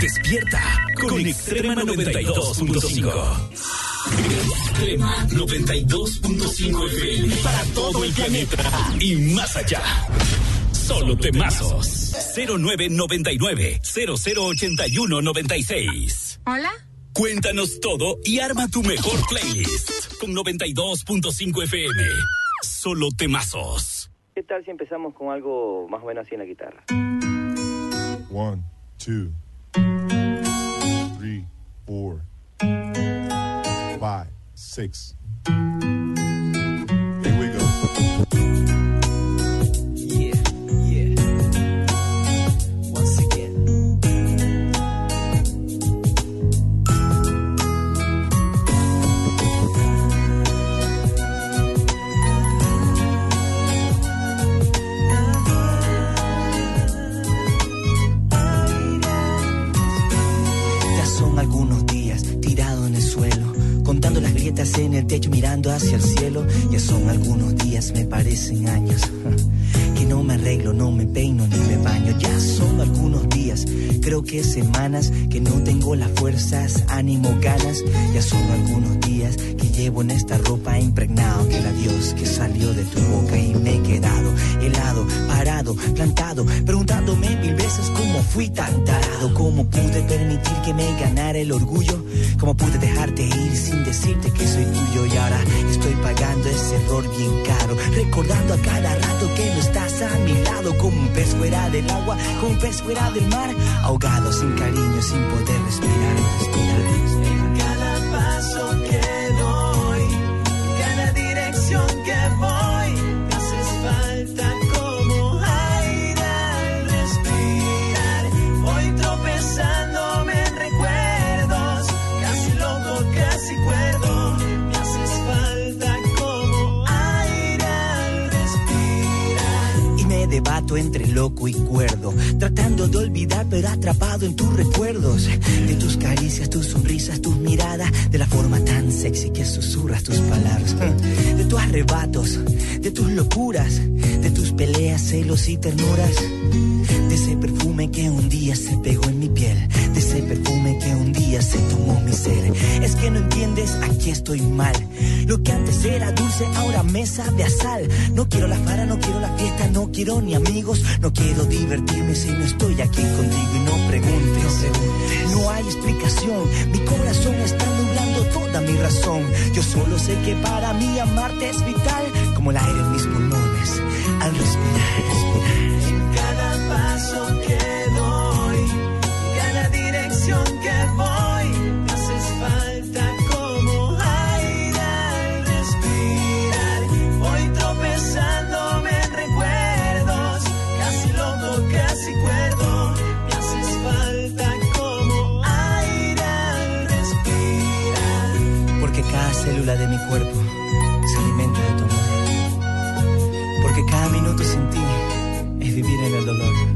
Despierta con Extrema 92.5. Extrema 92.5 FM para todo el planeta y más allá. Solo temazos. 0999-008196. ¿Hola? Cuéntanos todo y arma tu mejor playlist con 92.5 FM. Solo temazos. ¿Qué tal si empezamos con algo más o menos así en la guitarra? 1, 2, 3, 4, 5, 6. Here we go. En el techo mirando hacia el cielo. Ya son algunos días, me parecen años, que no me arreglo, no me peino ni me baño. Ya son algunos días, creo que semanas, que no tengo las fuerzas, ánimo, ganas. Ya son algunos días que llevo en esta ropa impregnado que el adiós que salió de tu boca, y me he quedado helado, parado, plantado, preguntándome mil veces cómo fui tan tarado, cómo pude permitir que me ganara el orgullo, cómo pude dejarte ir sin decirte que soy tuyo. Y ahora estoy pagando ese error bien caro, recordando a cada rato que no estás a mi lado, como un pez fuera del agua, como un pez fuera del mar, ahogado, sin cariño, sin poder respirar. En cada paso que doy, en cada dirección que voy, me haces falta como aire al respirar. Voy tropezándome en recuerdos, casi loco, casi cuerdo. Me haces falta como aire al respirar. Y me debato entre loco y cuerdo, tratando de olvidar pero atrapado en tus recuerdos, de tus caricias, tus sonrisas, tus miradas, de la forma tan sexy que susurras tus palabras, de tus arrebatos, de tus locuras, de tus peleas, celos y ternuras, de ese perfume que un día se pegó en mi piel, de ese perfume que un día se tomó mi ser. Es que no entiendes, aquí estoy mal. Lo que antes era dulce ahora me sabe a sal. No quiero la farra, no quiero la fiesta, no quiero ni amigos, no quiero divertirme si no estoy aquí contigo. Y no preguntes, no hay explicación, mi corazón está nublando toda mi razón. Yo solo sé que para mí amarte es vital, como el aire en mis pulmones al respirar. En cada paso que doy, en cada dirección que voy, me haces falta como aire al respirar. Voy tropezándome en recuerdos, casi loco, casi cuerdo. Me haces falta como aire al respirar. Porque cada célula de mi cuerpo se alimenta de tu amor. Porque cada minuto sin ti es vivir en el dolor.